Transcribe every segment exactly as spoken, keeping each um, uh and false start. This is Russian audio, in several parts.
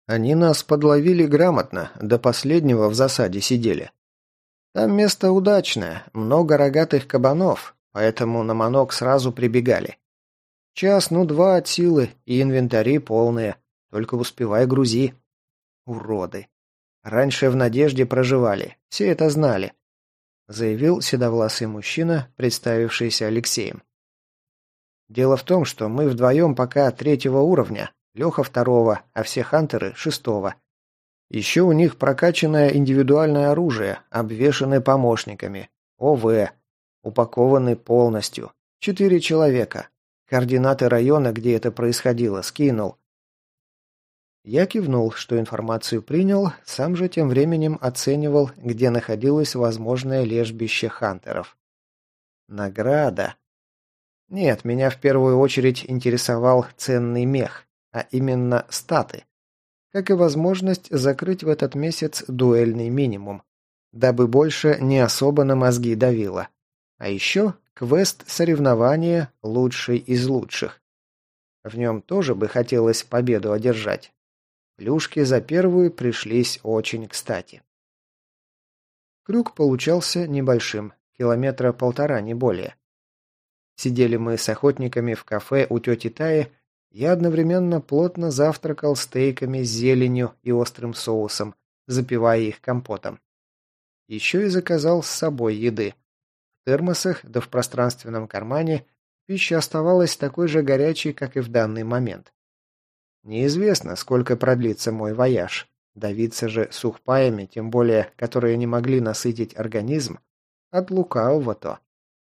Они нас подловили грамотно, до последнего в засаде сидели. Там место удачное, много рогатых кабанов, поэтому на манок сразу прибегали. Час, ну два от силы, и инвентари полные, только успевай грузи. Уроды. Раньше в Надежде проживали, все это знали, заявил седовласый мужчина, представившийся Алексеем. Дело в том, что мы вдвоем пока третьего уровня, Леха второго, а все хантеры шестого. Еще у них прокачанное индивидуальное оружие, обвешаны помощниками. ОВ. Упакованы полностью. Четыре человека. Координаты района, где это происходило, скинул. Я кивнул, что информацию принял, сам же тем временем оценивал, где находилось возможное лежбище хантеров. Награда. Нет, меня в первую очередь интересовал ценный мех, а именно статы. Как и возможность закрыть в этот месяц дуэльный минимум, дабы больше не особо на мозги давило. А еще квест соревнования «Лучший из лучших». В нем тоже бы хотелось победу одержать. Плюшки за первую пришлись очень кстати. Крюк получался небольшим, километра полтора, не более. Сидели мы с охотниками в кафе у тети Таи. Я одновременно плотно завтракал стейками с зеленью и острым соусом, запивая их компотом. Еще и заказал с собой еды. В термосах, да в пространственном кармане, пища оставалась такой же горячей, как и в данный момент. Неизвестно, сколько продлится мой вояж. Давиться же сухпаями, тем более, которые не могли насытить организм, от лукавого-то.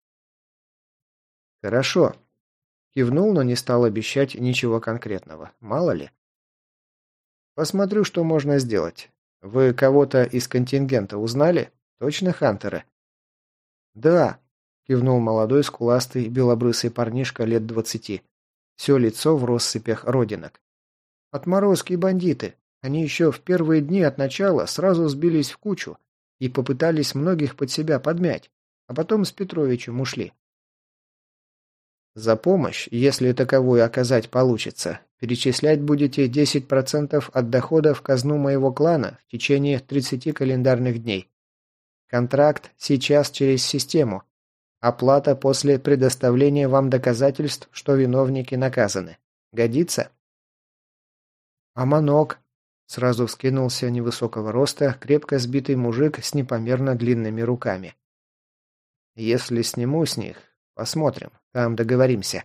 Хорошо. Кивнул, но не стал обещать ничего конкретного. Мало ли. Посмотрю, что можно сделать. Вы кого-то из контингента узнали? Точно хантеры? Да. Кивнул молодой, скуластый, белобрысый парнишка лет двадцати. Все лицо в россыпях родинок. Отморозки и бандиты. Они еще в первые дни от начала сразу сбились в кучу и попытались многих под себя подмять, а потом с Петровичем ушли. За помощь, если таковую оказать получится, перечислять будете десять процентов от дохода в казну моего клана в течение тридцати календарных дней. Контракт сейчас через систему. Оплата после предоставления вам доказательств, что виновники наказаны. Годится? А манок? Сразу вскинулся невысокого роста, крепко сбитый мужик с непомерно длинными руками. Если сниму с них, посмотрим, там договоримся.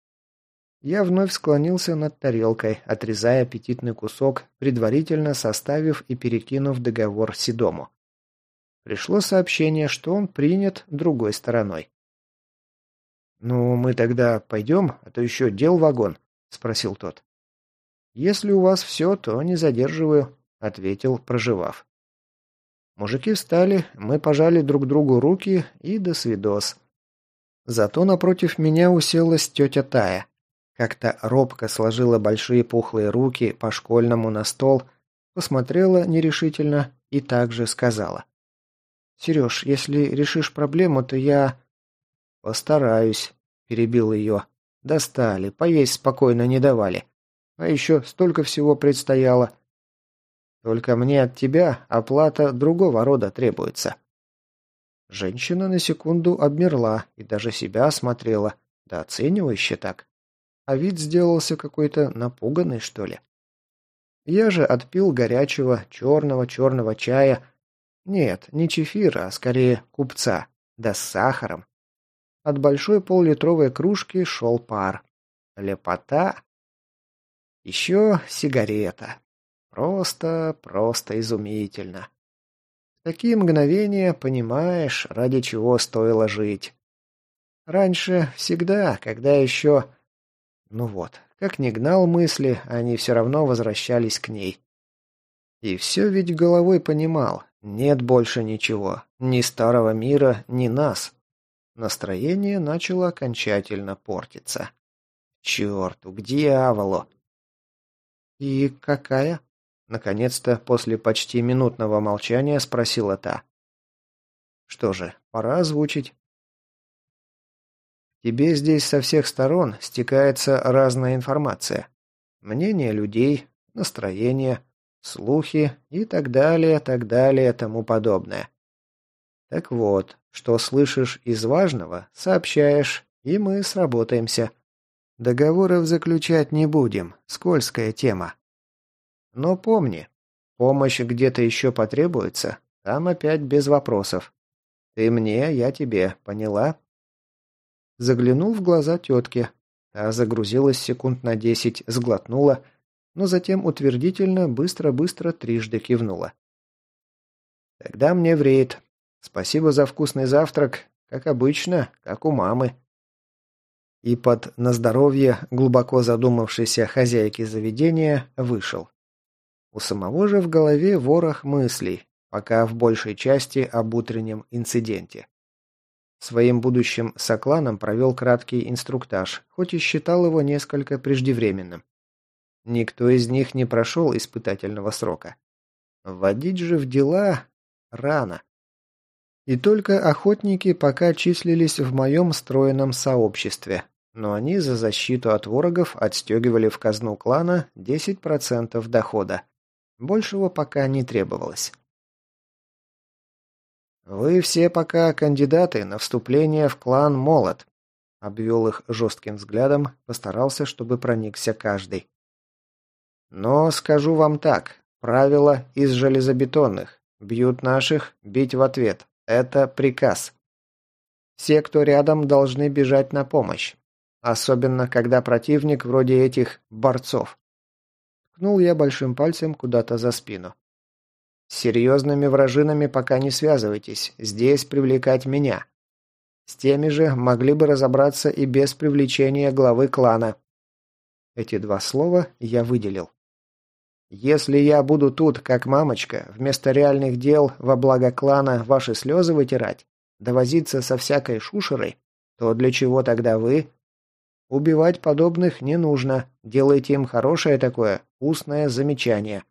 Я вновь склонился над тарелкой, отрезая аппетитный кусок, предварительно составив и перекинув договор Седому. Пришло сообщение, что он принят другой стороной. «Ну, мы тогда пойдем, а то еще дел вагон», — спросил тот. «Если у вас все, то не задерживаю», — ответил, проживав. Мужики встали, мы пожали друг другу руки и до свидос. Зато напротив меня уселась тетя Тая. Как-то робко сложила большие пухлые руки по-школьному на стол, посмотрела нерешительно и также сказала. «Сереж, если решишь проблему, то я...» «Постараюсь», — перебил ее. «Достали, поесть спокойно не давали. А еще столько всего предстояло. Только мне от тебя оплата другого рода требуется». Женщина на секунду обмерла и даже себя осмотрела, да оценивающе так. А вид сделался какой-то напуганный, что ли. Я же отпил горячего, черного-черного чая. Нет, не чефира, а скорее купца, да с сахаром. От большой поллитровой кружки шел пар. Лепота. Еще сигарета. Просто, просто изумительно. В такие мгновения понимаешь, ради чего стоило жить. Раньше всегда, когда еще... Ну вот, как ни гнал мысли, они все равно возвращались к ней. И все ведь головой понимал, нет больше ничего, ни старого мира, ни нас. Настроение начало окончательно портиться. Черту, к дьяволу! «И какая?» Наконец-то, после почти минутного молчания, спросила та. «Что же, пора озвучить». «Тебе здесь со всех сторон стекается разная информация. Мнение людей, настроение, слухи и так далее, так далее, тому подобное. Так вот, что слышишь из важного, сообщаешь, и мы сработаемся. Договоров заключать не будем, скользкая тема. Но помни, помощь где-то еще потребуется, там опять без вопросов. Ты мне, я тебе, поняла? Заглянул в глаза тетки. Та загрузилась секунд на десять, сглотнула, но затем утвердительно, быстро-быстро трижды кивнула. Тогда мне в рейд. Спасибо за вкусный завтрак, как обычно, как у мамы. И под «на здоровье» глубоко задумавшейся хозяйки заведения вышел. У самого же в голове ворох мыслей, пока в большей части об утреннем инциденте. Своим будущим сокланом провел краткий инструктаж, хоть и считал его несколько преждевременным. Никто из них не прошел испытательного срока. Вводить же в дела рано. И только охотники пока числились в моем стройном сообществе, но они за защиту от ворогов отстегивали в казну клана десять процентов дохода. Большего пока не требовалось. «Вы все пока кандидаты на вступление в клан Молот», — обвел их жестким взглядом, постарался, чтобы проникся каждый. «Но скажу вам так, правило из железобетонных. Бьют наших, бить в ответ. Это приказ. Все, кто рядом, должны бежать на помощь. Особенно, когда противник вроде этих борцов». Ткнул я большим пальцем куда-то за спину. «С серьезными вражинами пока не связывайтесь, здесь привлекать меня. С теми же могли бы разобраться и без привлечения главы клана». Эти два слова я выделил. «Если я буду тут, как мамочка, вместо реальных дел во благо клана ваши слезы вытирать, довозиться со всякой шушерой, то для чего тогда вы? Убивать подобных не нужно, делайте им хорошее такое, устное замечание».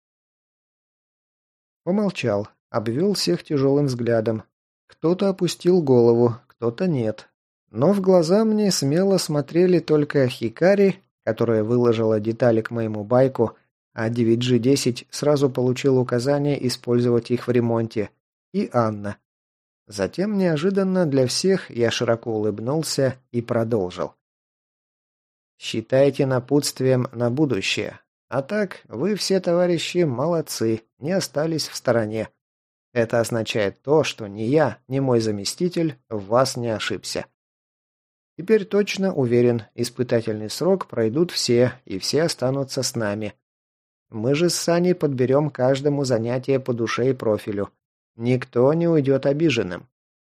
Помолчал, обвел всех тяжелым взглядом. Кто-то опустил голову, кто-то нет. Но в глаза мне смело смотрели только Хикари, которая выложила детали к моему байку, а девять джи десять сразу получил указание использовать их в ремонте, и Анна. Затем неожиданно для всех я широко улыбнулся и продолжил. «Считайте напутствием на будущее. А так, вы все, товарищи, молодцы, не остались в стороне. Это означает то, что ни я, ни мой заместитель в вас не ошибся. Теперь точно уверен, испытательный срок пройдут все, и все останутся с нами. Мы же с Саней подберем каждому занятие по душе и профилю. Никто не уйдет обиженным».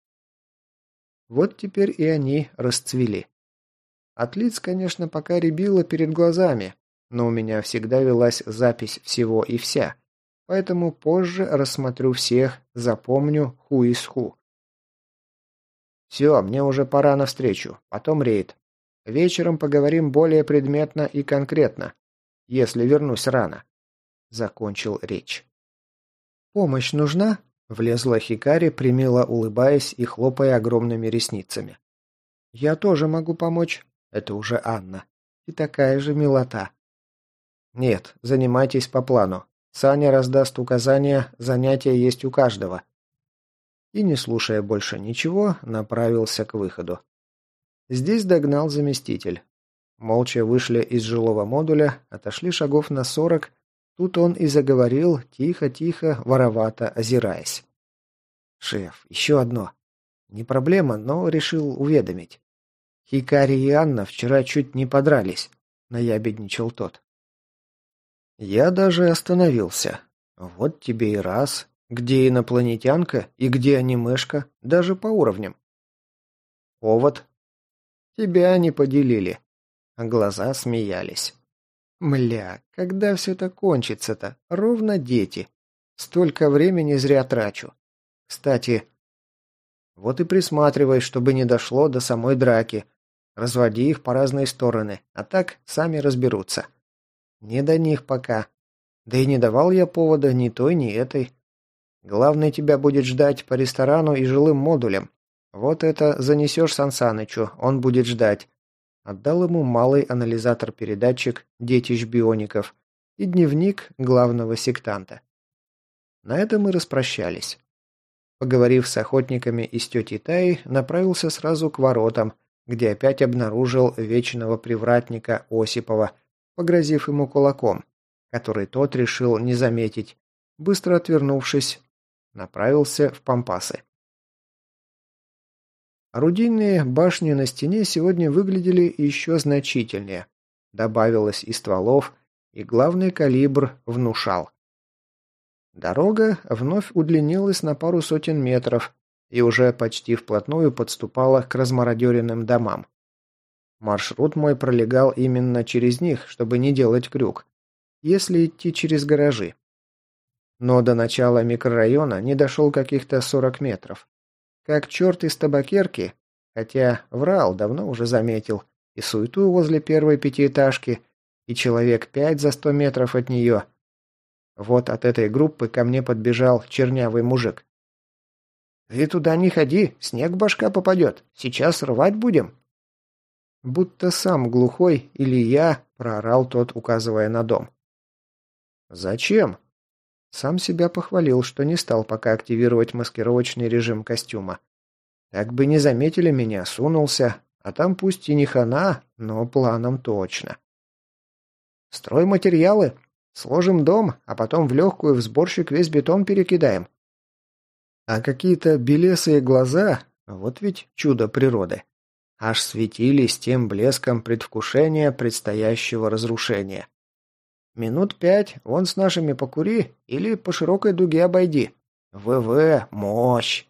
Вот теперь и они расцвели. От лиц, конечно, пока рябило перед глазами, но у меня всегда велась запись всего и вся, поэтому позже рассмотрю всех, запомню ху из ху. «Все, мне уже пора навстречу, потом рейд. Вечером поговорим более предметно и конкретно, если вернусь рано», — закончил речь. «Помощь нужна?» — влезла Хикари, примило улыбаясь и хлопая огромными ресницами. «Я тоже могу помочь». Это уже Анна. И такая же милота. «Нет, занимайтесь по плану. Саня раздаст указания, занятия есть у каждого». И, не слушая больше ничего, направился к выходу. Здесь догнал заместитель. Молча вышли из жилого модуля, отошли шагов на сорок. Тут он и заговорил, тихо-тихо, воровато озираясь. «Шеф, еще одно. Не проблема, но решил уведомить. Хикари и Анна вчера чуть не подрались», — наябедничал тот. Я даже остановился. Вот тебе и раз. Где инопланетянка и где анимешка, даже по уровням. Повод. Тебя не поделили. А глаза смеялись. Мля, когда все это кончится-то? Ровно дети. Столько времени зря трачу. Кстати, вот и присматривай, чтобы не дошло до самой драки. Разводи их по разные стороны, а так сами разберутся. Не до них пока. Да и не давал я повода ни той, ни этой. Главное, тебя будет ждать по ресторану и жилым модулям. Вот это занесешь Сансанычу, он будет ждать. Отдал ему малый анализатор-передатчик детищ биоников. и дневник главного сектанта. На этом мы распрощались. Поговорив с охотниками из тети Таи, направился сразу к воротам, где опять обнаружил вечного привратника Осипова, погрозив ему кулаком, который тот решил не заметить, быстро отвернувшись, направился в Пампасы. Орудийные башни на стене сегодня выглядели еще значительнее. Добавилось и стволов, и главный калибр внушал. Дорога вновь удлинилась на пару сотен метров и уже почти вплотную подступала к размародеренным домам. Маршрут мой пролегал именно через них, чтобы не делать крюк, если идти через гаражи. Но до начала микрорайона не дошел каких-то сорок метров. Как черт из табакерки, хотя врал, давно уже заметил, и суету возле первой пятиэтажки, и человек пять за сто метров от нее. Вот от этой группы ко мне подбежал чернявый мужик. «Ты туда не ходи, снег в башка попадет, сейчас рвать будем». Будто сам глухой или я, проорал тот, указывая на дом. «Зачем?» Сам себя похвалил, что не стал пока активировать маскировочный режим костюма. Так бы не заметили меня, сунулся, а там пусть и не хана, но планом точно. «Стройматериалы. Сложим дом, а потом в легкую в сборщик весь бетон перекидаем». А какие-то белесые глаза, вот ведь чудо природы, аж светились тем блеском предвкушения предстоящего разрушения. Минут пять вон с нашими покури или по широкой дуге обойди. ВВ, мощь.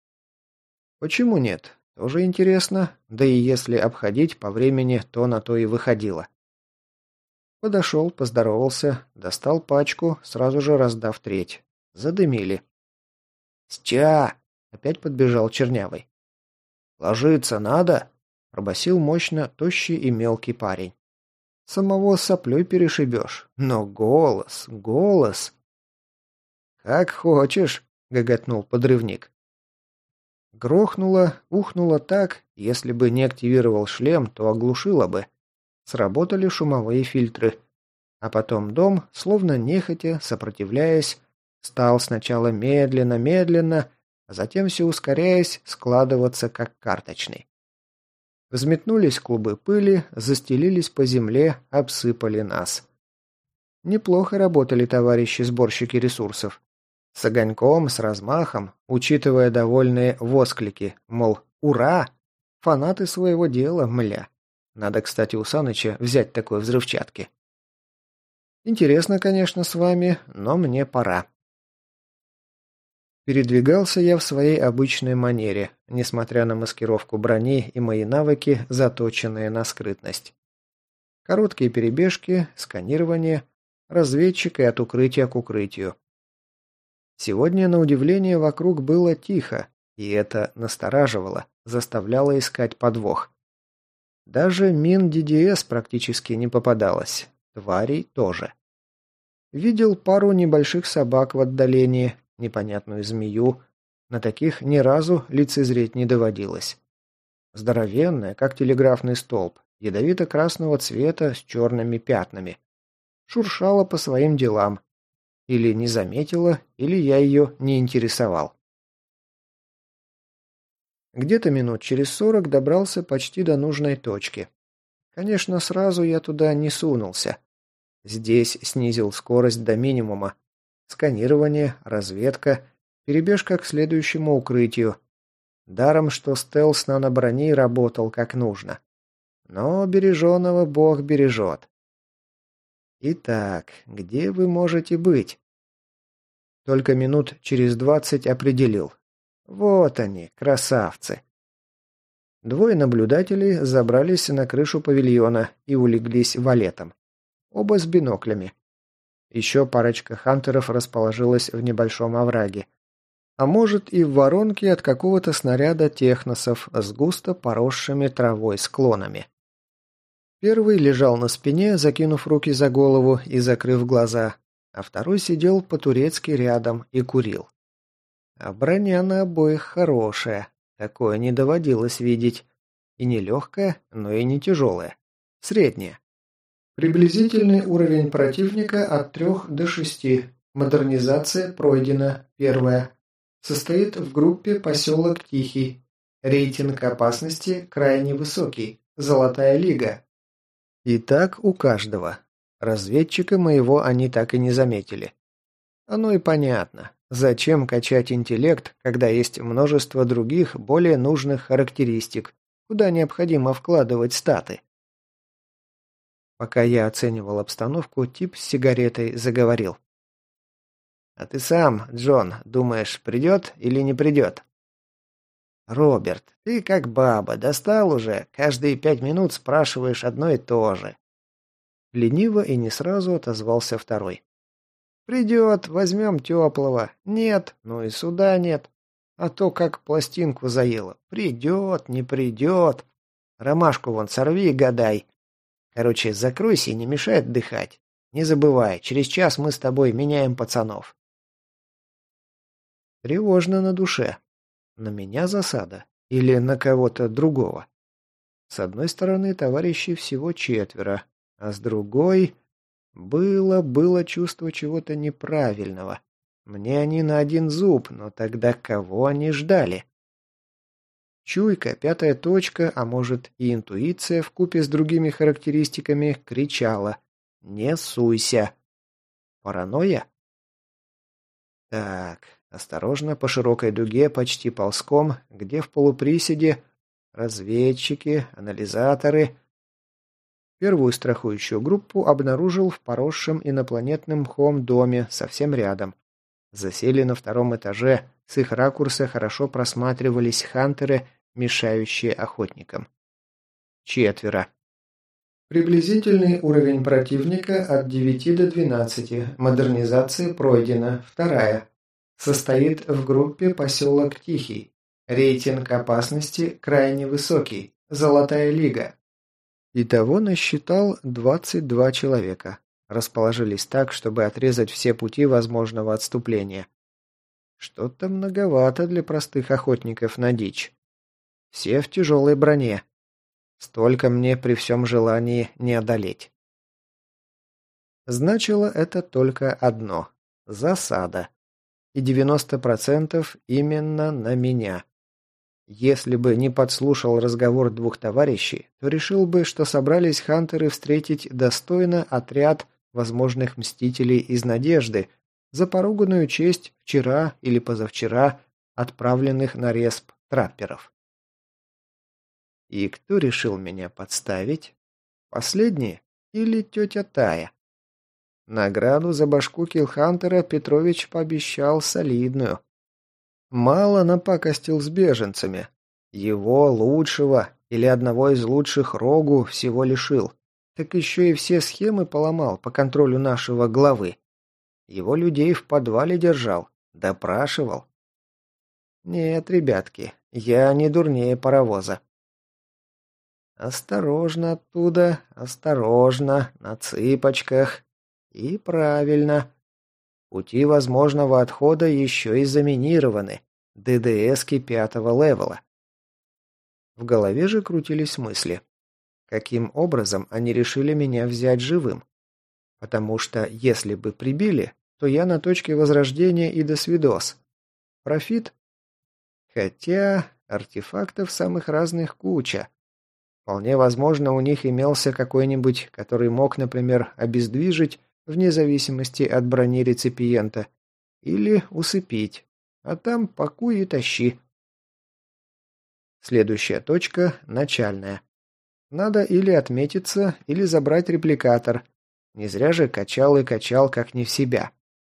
Почему нет? Тоже интересно. Да и если обходить по времени, то на то и выходило. Подошел, поздоровался, достал пачку, сразу же раздав треть. Задымили. «Стя!» — опять подбежал чернявый. «Ложиться надо?» — пробасил мощно тощий и мелкий парень. Самого соплей перешибешь. Но голос, голос... «Как хочешь», — гоготнул подрывник. Грохнуло, ухнуло так, если бы не активировал шлем, то оглушило бы. Сработали шумовые фильтры. А потом дом, словно нехотя, сопротивляясь, стал сначала медленно-медленно, а затем все ускоряясь, складываться как карточный. Взметнулись клубы пыли, застелились по земле, обсыпали нас. Неплохо работали товарищи сборщики ресурсов. С огоньком, с размахом, учитывая довольные восклики, мол, ура! Фанаты своего дела, мля. Надо, кстати, у Саныча взять такой взрывчатки. Интересно, конечно, с вами, но мне пора. Передвигался я в своей обычной манере, несмотря на маскировку брони и мои навыки, заточенные на скрытность. Короткие перебежки, сканирование, разведчик и от укрытия к укрытию. Сегодня, на удивление, вокруг было тихо, и это настораживало, заставляло искать подвох. Даже мин ди ди эс практически не попадалось, тварей тоже. Видел пару небольших собак в отдалении, непонятную змею. На таких ни разу лицезреть не доводилось. Здоровенная, как телеграфный столб, ядовито-красного цвета с черными пятнами. Шуршала по своим делам. Или не заметила, или я ее не интересовал. Где-то минут через сорок добрался почти до нужной точки. Конечно, сразу я туда не сунулся. Здесь снизил скорость до минимума. Сканирование, разведка, перебежка к следующему укрытию. Даром, что стелс наноброни работал как нужно. Но береженого Бог бережет. Итак, где вы можете быть? Только минут через двадцать определил. Вот они, красавцы. Двое наблюдателей забрались на крышу павильона и улеглись валетом. Оба с биноклями. Еще парочка хантеров расположилась в небольшом овраге. А может и в воронке от какого-то снаряда техносов с густо поросшими травой склонами. Первый лежал на спине, закинув руки за голову и закрыв глаза, а второй сидел по-турецки рядом и курил. А броня на обоих хорошая, такое не доводилось видеть. И не легкая, но и не тяжелая. Средняя. Приблизительный уровень противника от трёх до шести. Модернизация пройдена. Первая. Состоит в группе поселок Тихий. Рейтинг опасности крайне высокий. Золотая лига. И так у каждого. Разведчика моего они так и не заметили. Оно и понятно. Зачем качать интеллект, когда есть множество других, более нужных характеристик, куда необходимо вкладывать статы? Пока я оценивал обстановку, тип с сигаретой заговорил. «А ты сам, Джон, думаешь, придет или не придет?» «Роберт, ты как баба, достал уже, каждые пять минут спрашиваешь одно и то же». Лениво и не сразу отозвался второй. «Придет, возьмем теплого. Нет, ну и суда нет. А то как пластинку заело. Придет, не придет. Ромашку вон сорви и гадай. Короче, закройся и не мешай отдыхать. Не забывай, через час мы с тобой меняем пацанов». Тревожно на душе. На меня засада? Или на кого-то другого? С одной стороны, товарищей всего четверо, а с другой... Было, было чувство чего-то неправильного. Мне они на один зуб, но тогда кого они ждали? Чуйка, пятая точка, а может и интуиция вкупе с другими характеристиками кричала: «Не суйся!» Паранойя? Так, осторожно по широкой дуге, почти ползком, где в полуприседе разведчики, анализаторы. Первую страхующую группу обнаружил в поросшем инопланетным мхом доме совсем рядом. Засели на втором этаже, с их ракурса хорошо просматривались хантеры, мешающие охотникам. Четверо. Приблизительный уровень противника от девяти до двенадцати. Модернизация пройдена. Вторая. Состоит в группе поселок Тихий. Рейтинг опасности крайне высокий. Золотая лига. Итого насчитал двадцать два человека. Расположились так, чтобы отрезать все пути возможного отступления. Что-то многовато для простых охотников на дичь. Все в тяжелой броне. Столько мне при всем желании не одолеть. Значило это только одно – засада. И девяносто процентов именно на меня. Если бы не подслушал разговор двух товарищей, то решил бы, что собрались хантеры встретить достойно отряд возможных мстителей из Надежды за поруганную честь вчера или позавчера отправленных на респ трапперов. И кто решил меня подставить? Последние или тетя Тая? Награду за башку киллхантера Петрович пообещал солидную. Мало напакостил с беженцами. Его, лучшего, или одного из лучших Рогу всего лишил. Так еще и все схемы поломал по контролю нашего главы. Его людей в подвале держал, допрашивал. Нет, ребятки, я не дурнее паровоза. Осторожно оттуда, осторожно, на цыпочках. И правильно. Пути возможного отхода еще и заминированы. ДДСки пятого левела. В голове же крутились мысли. Каким образом они решили меня взять живым? Потому что если бы прибили, то я на точке возрождения и досвидос. Профит? Хотя артефактов самых разных куча. Вполне возможно, у них имелся какой-нибудь, который мог, например, обездвижить вне зависимости от брони реципиента, или усыпить, а там пакуй и тащи. Следующая точка – начальная. Надо или отметиться, или забрать репликатор. Не зря же качал и качал, как не в себя.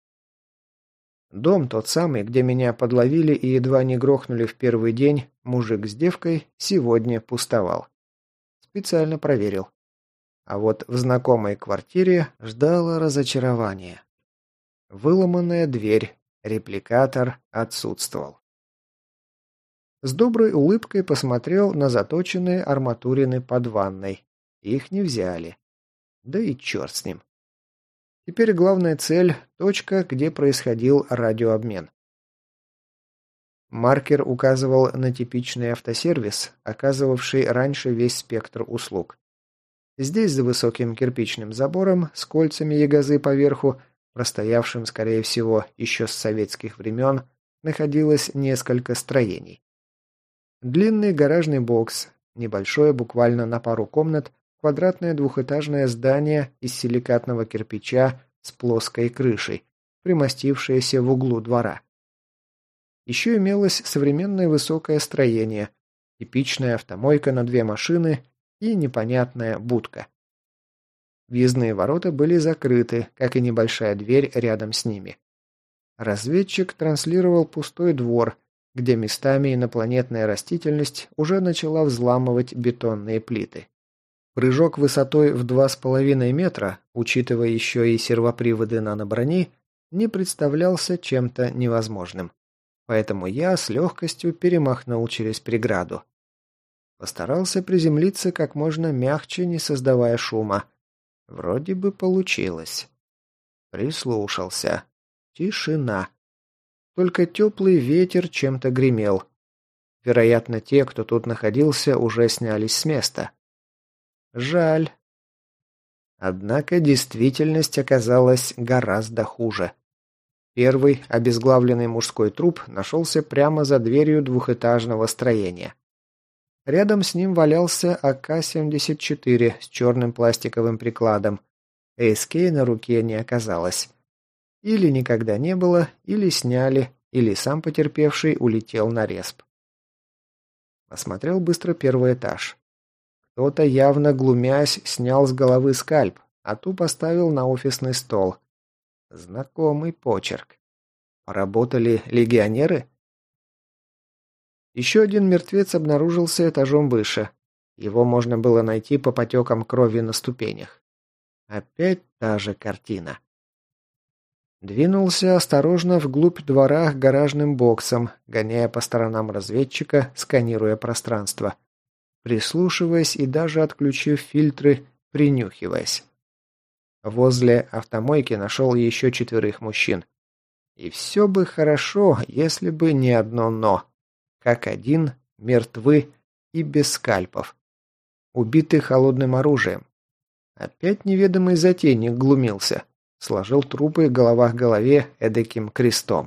Дом тот самый, где меня подловили и едва не грохнули в первый день, мужик с девкой, сегодня пустовал. Специально проверил. А вот в знакомой квартире ждало разочарование. Выломанная дверь, репликатор отсутствовал. С доброй улыбкой посмотрел на заточенные арматурины под ванной. Их не взяли. Да и черт с ним. Теперь главная цель – точка, где происходил радиообмен. Маркер указывал на типичный автосервис, оказывавший раньше весь спектр услуг. Здесь, за высоким кирпичным забором, с кольцами ягозы поверху, простоявшим, скорее всего, еще с советских времен, находилось несколько строений. Длинный гаражный бокс, небольшое, буквально на пару комнат, квадратное двухэтажное здание из силикатного кирпича с плоской крышей, примостившееся в углу двора. Еще имелось современное высокое строение, типичная автомойка на две машины и непонятная будка. Въездные ворота были закрыты, как и небольшая дверь рядом с ними. Разведчик транслировал пустой двор, где местами инопланетная растительность уже начала взламывать бетонные плиты. Прыжок высотой в два с половиной метра, учитывая еще и сервоприводы наноброни, не представлялся чем-то невозможным. Поэтому я с легкостью перемахнул через преграду. Постарался приземлиться как можно мягче, не создавая шума. Вроде бы получилось. Прислушался. Тишина. Только теплый ветер чем-то гремел. Вероятно, те, кто тут находился, уже снялись с места. Жаль. Однако действительность оказалась гораздо хуже. Первый обезглавленный мужской труп нашелся прямо за дверью двухэтажного строения. Рядом с ним валялся А К семьдесят четыре с черным пластиковым прикладом. А С К на руке не оказалось. Или никогда не было, или сняли, или сам потерпевший улетел на респ. Осмотрел быстро первый этаж. Кто-то, явно глумясь, снял с головы скальп, а ту поставил на офисный стол. Знакомый почерк. Поработали легионеры? Еще один мертвец обнаружился этажом выше. Его можно было найти по потекам крови на ступенях. Опять та же картина. Двинулся осторожно вглубь двора к гаражным боксам, гоняя по сторонам разведчика, сканируя пространство. Прислушиваясь и даже отключив фильтры, принюхиваясь. Возле автомойки нашел еще четверых мужчин. И все бы хорошо, если бы не одно «но». Как один, мертвы и без скальпов. Убиты холодным оружием. Опять неведомый затейник глумился. Сложил трупы голова к голове эдаким крестом.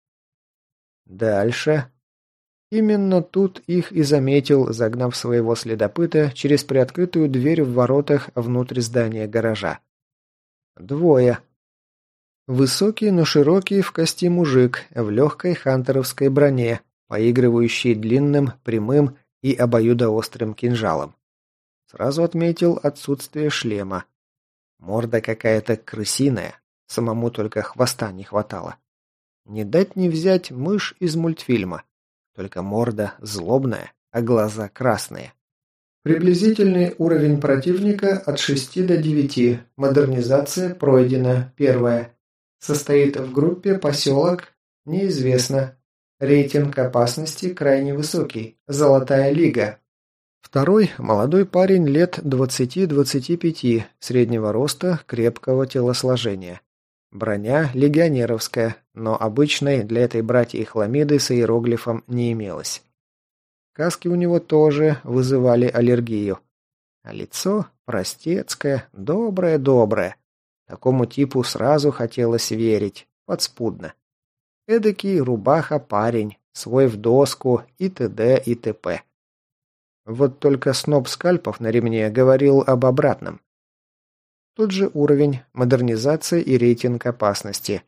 Дальше. Именно тут их и заметил, загнав своего следопыта через приоткрытую дверь в воротах внутрь здания гаража. Двое. Высокий, но широкий в кости мужик в легкой хантеровской броне, поигрывающий длинным, прямым и обоюдоострым кинжалом. Сразу отметил отсутствие шлема. Морда какая-то крысиная, самому только хвоста не хватало. Не дать не взять мышь из мультфильма, только морда злобная, а глаза красные. Приблизительный уровень противника от шести до девяти. Модернизация пройдена. Первая. Состоит в группе поселок. Неизвестно. Рейтинг опасности крайне высокий. Золотая лига. Второй – молодой парень лет двадцати-двадцати пяти, среднего роста, крепкого телосложения. Броня легионеровская, но обычной для этой братьей хламиды с иероглифом не имелось. Каски у него тоже вызывали аллергию. А лицо простецкое, доброе-доброе. Такому типу сразу хотелось верить, подспудно. Эдакий рубаха-парень, свой в доску и т.д. и т.п. Вот только сноп скальпов на ремне говорил об обратном. Тот же уровень, модернизация и рейтинг опасности.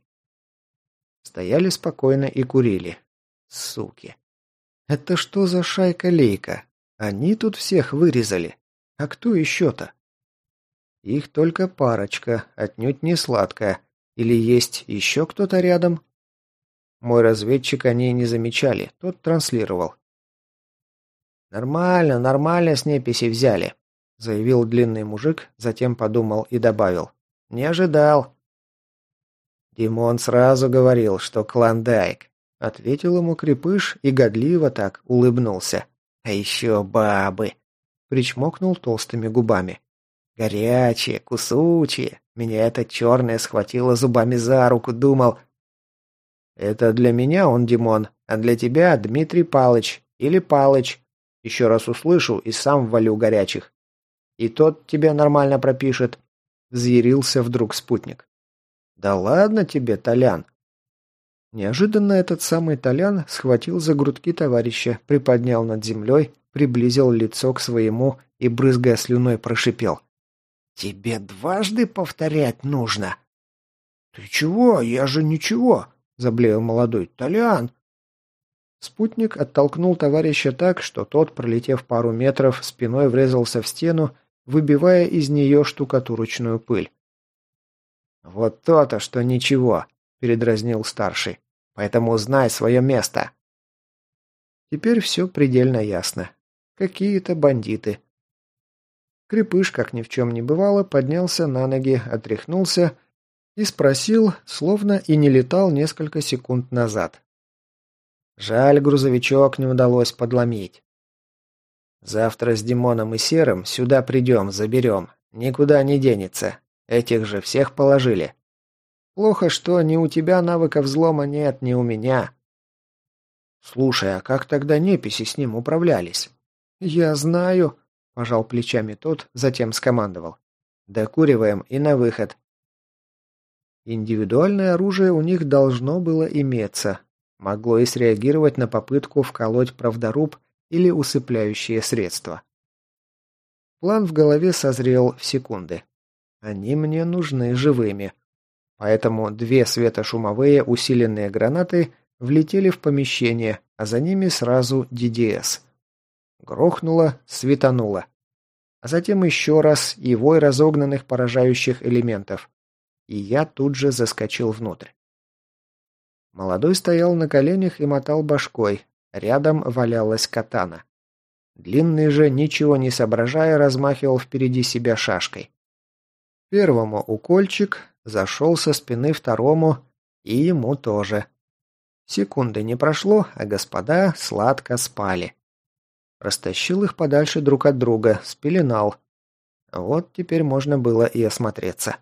Стояли спокойно и курили. Суки. Это что за шайка-лейка? Они тут всех вырезали. А кто еще-то? Их только парочка, отнюдь не сладкая. Или есть еще кто-то рядом? Мой разведчик они не замечали, тот транслировал. «Нормально, нормально с неписи взяли», — заявил длинный мужик, затем подумал и добавил. «Не ожидал». Димон сразу говорил, что клондайк. Ответил ему крепыш и годливо так улыбнулся. «А еще бабы!» Причмокнул толстыми губами. «Горячие, кусучие. Меня эта черная схватила зубами за руку, думал...» «Это для меня он Димон, а для тебя Дмитрий Палыч или Палыч. Еще раз услышу и сам валю горячих. И тот тебе нормально пропишет», – взъярился вдруг спутник. «Да ладно тебе, Толян». Неожиданно этот самый Толян схватил за грудки товарища, приподнял над землей, приблизил лицо к своему и, брызгая слюной, прошипел. «Тебе дважды повторять нужно?» «Ты чего? Я же ничего!» – заблеял молодой. «Толян!» Спутник оттолкнул товарища так, что тот, пролетев пару метров, спиной врезался в стену, выбивая из нее штукатурочную пыль. «Вот то-то, что ничего!» – передразнил старший. «Поэтому знай свое место!» Теперь все предельно ясно. Какие-то бандиты. Крепыш, как ни в чем не бывало, поднялся на ноги, отряхнулся и спросил, словно и не летал несколько секунд назад. «Жаль, грузовичок не удалось подломить. Завтра с Димоном и Серым сюда придем, заберем. Никуда не денется. Этих же всех положили. Плохо, что ни у тебя навыка взлома нет, ни у меня». «Слушай, а как тогда неписи с ним управлялись?» «Я знаю», – пожал плечами тот, затем скомандовал. «Докуриваем и на выход». Индивидуальное оружие у них должно было иметься. Могло и среагировать на попытку вколоть правдоруб или усыпляющие средства. План в голове созрел в секунды. Они мне нужны живыми. Поэтому две светошумовые усиленные гранаты влетели в помещение, а за ними сразу ди ди эс. Грохнуло, светануло. А затем еще раз и вой разогнанных поражающих элементов. И я тут же заскочил внутрь. Молодой стоял на коленях и мотал башкой. Рядом валялась катана. Длинный же, ничего не соображая, размахивал впереди себя шашкой. Первому укольчик, зашел со спины второму, и ему тоже. Секунды не прошло, а господа сладко спали. Растащил их подальше друг от друга, спеленал. Вот теперь можно было и осмотреться.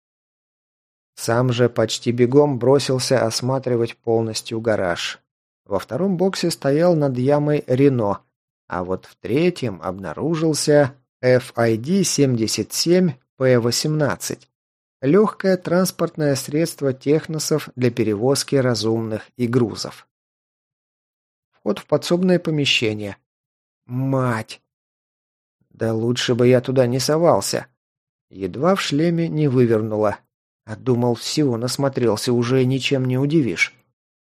Сам же почти бегом бросился осматривать полностью гараж. Во втором боксе стоял над ямой Рено, а вот в третьем обнаружился эф ай ди семьдесят семь пэ восемнадцать. Легкое транспортное средство техносов для перевозки разумных и грузов. Вход в подсобное помещение. Мать! Да лучше бы я туда не совался. Едва в шлеме не вывернуло. А думал, всего насмотрелся, уже ничем не удивишь.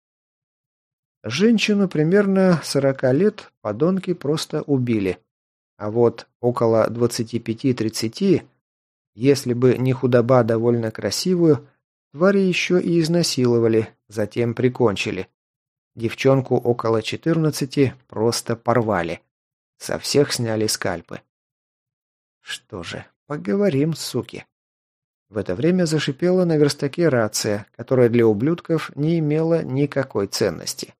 Женщину примерно сорока лет подонки просто убили. А вот около двадцати пяти-тридцати, если бы не худоба довольно красивую, твари еще и изнасиловали, затем прикончили. Девчонку около четырнадцати просто порвали. Со всех сняли скальпы. Что же, поговорим, суки. В это время зашипела на верстаке рация, которая для ублюдков не имела никакой ценности.